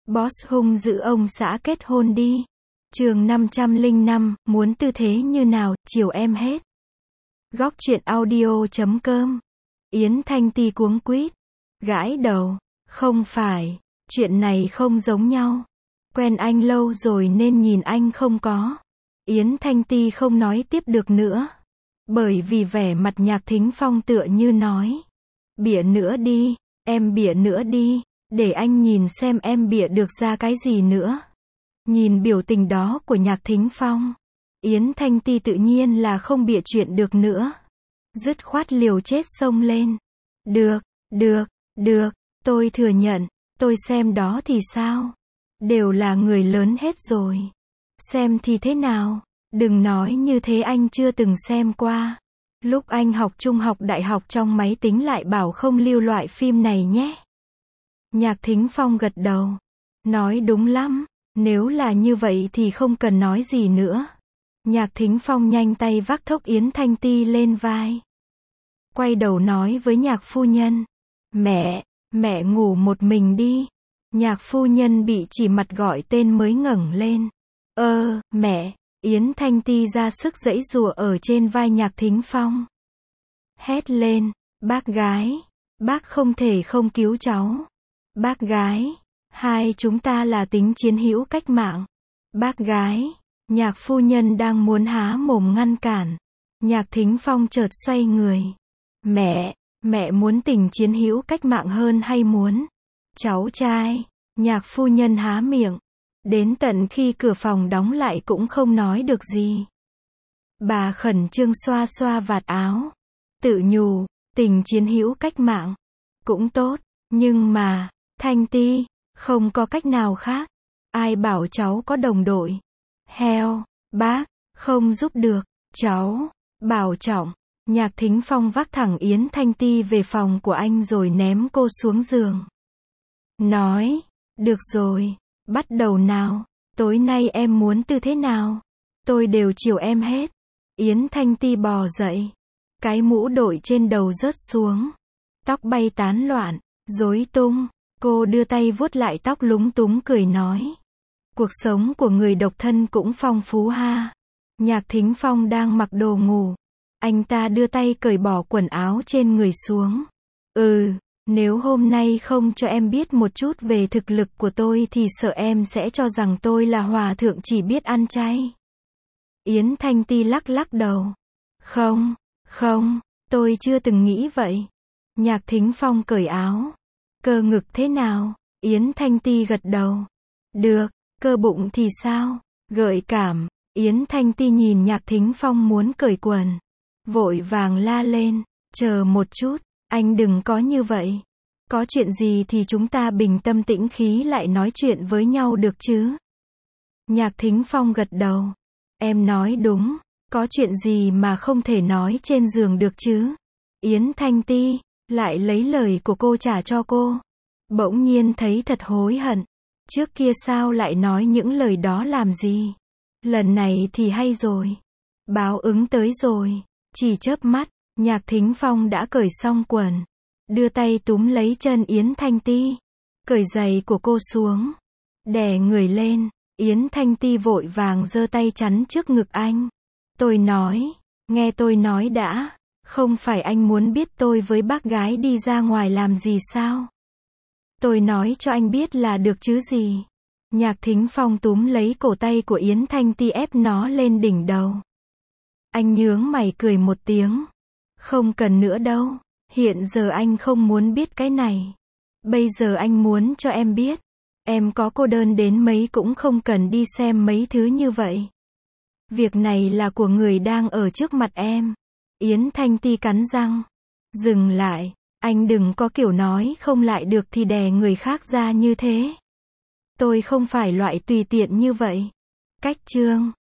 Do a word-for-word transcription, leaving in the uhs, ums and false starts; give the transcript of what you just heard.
Boss hung dữ ông xã kết hôn đi. Chương năm trăm lẻ năm, muốn tư thế như nào, chiều em hết. Góc truyện audio chấm com. Yến Thanh Ti cuống quýt, gãi đầu, không phải, chuyện này không giống nhau. Quen anh lâu rồi nên nhìn anh không có. Yến Thanh Ti không nói tiếp được nữa. Bởi vì vẻ mặt Nhạc Thính Phong tựa như nói. Bịa nữa đi, em bịa nữa đi, để anh nhìn xem em bịa được ra cái gì nữa. Nhìn biểu tình đó của Nhạc Thính Phong, Yến Thanh Ti tự nhiên là không bịa chuyện được nữa. Dứt khoát liều chết xông lên. Được, được, được, tôi thừa nhận, tôi xem đó thì sao? Đều là người lớn hết rồi. Xem thì thế nào? Đừng nói như thế anh chưa từng xem qua. Lúc anh học trung học đại học trong máy tính lại bảo không lưu loại phim này nhé. Nhạc Thính Phong gật đầu. Nói đúng lắm, nếu là như vậy thì không cần nói gì nữa. Nhạc Thính Phong nhanh tay vác thốc Yến Thanh Ti lên vai. Quay đầu nói với Nhạc phu nhân. Mẹ, mẹ ngủ một mình đi. Nhạc phu nhân bị chỉ mặt gọi tên mới ngẩng lên. Ơ, mẹ. Yến Thanh Ti ra sức giãy giụa ở trên vai Nhạc Thính Phong. Hét lên, bác gái, bác không thể không cứu cháu. Bác gái, hai chúng ta là tính chiến hữu cách mạng. Bác gái, Nhạc phu nhân đang muốn há mồm ngăn cản. Nhạc Thính Phong chợt xoay người. Mẹ, mẹ muốn tình chiến hữu cách mạng hơn hay muốn cháu trai? Nhạc phu nhân há miệng. Đến tận khi cửa phòng đóng lại cũng không nói được gì. Bà khẩn trương xoa xoa vạt áo. Tự nhủ, tình chiến hữu cách mạng. Cũng tốt, nhưng mà, Thanh Ti, không có cách nào khác. Ai bảo cháu có đồng đội? Heo, bác, không giúp được, cháu, bảo trọng. Nhạc Thính Phong vác thẳng Yến Thanh Ti về phòng của anh rồi ném cô xuống giường. Nói, được rồi. Bắt đầu nào, tối nay em muốn tư thế nào? Tôi đều chiều em hết. Yến Thanh Ti bò dậy. Cái mũ đội trên đầu rớt xuống. Tóc bay tán loạn, rối tung. Cô đưa tay vuốt lại tóc lúng túng cười nói. Cuộc sống của người độc thân cũng phong phú ha. Nhạc Thính Phong đang mặc đồ ngủ. Anh ta đưa tay cởi bỏ quần áo trên người xuống. Ừ. Nếu hôm nay không cho em biết một chút về thực lực của tôi thì sợ em sẽ cho rằng tôi là hòa thượng chỉ biết ăn chay. Yến Thanh Ti lắc lắc đầu. Không, không, tôi chưa từng nghĩ vậy. Nhạc Thính Phong cởi áo. Cơ ngực thế nào? Yến Thanh Ti gật đầu. Được, cơ bụng thì sao? Gợi cảm. Yến Thanh Ti nhìn Nhạc Thính Phong muốn cởi quần. Vội vàng la lên. Chờ một chút. Anh đừng có như vậy. Có chuyện gì thì chúng ta bình tâm tĩnh khí lại nói chuyện với nhau được chứ? Nhạc Thính Phong gật đầu. Em nói đúng. Có chuyện gì mà không thể nói trên giường được chứ? Yến Thanh Ti lại lấy lời của cô trả cho cô. Bỗng nhiên thấy thật hối hận. Trước kia sao lại nói những lời đó làm gì? Lần này thì hay rồi. Báo ứng tới rồi. Chỉ chớp mắt. Nhạc Thính Phong đã cởi xong quần. Đưa tay túm lấy chân Yến Thanh Ti. Cởi giày của cô xuống. Đè người lên. Yến Thanh Ti vội vàng giơ tay chắn trước ngực anh. Tôi nói. Nghe tôi nói đã. Không phải anh muốn biết tôi với bác gái đi ra ngoài làm gì sao? Tôi nói cho anh biết là được chứ gì. Nhạc Thính Phong túm lấy cổ tay của Yến Thanh Ti ép nó lên đỉnh đầu. Anh nhướng mày cười một tiếng. Không cần nữa đâu. Hiện giờ anh không muốn biết cái này. Bây giờ anh muốn cho em biết. Em có cô đơn đến mấy cũng không cần đi xem mấy thứ như vậy. Việc này là của người đang ở trước mặt em. Yến Thanh Ti cắn răng. Dừng lại. Anh đừng có kiểu nói không lại được thì đè người khác ra như thế. Tôi không phải loại tùy tiện như vậy. Cách chương.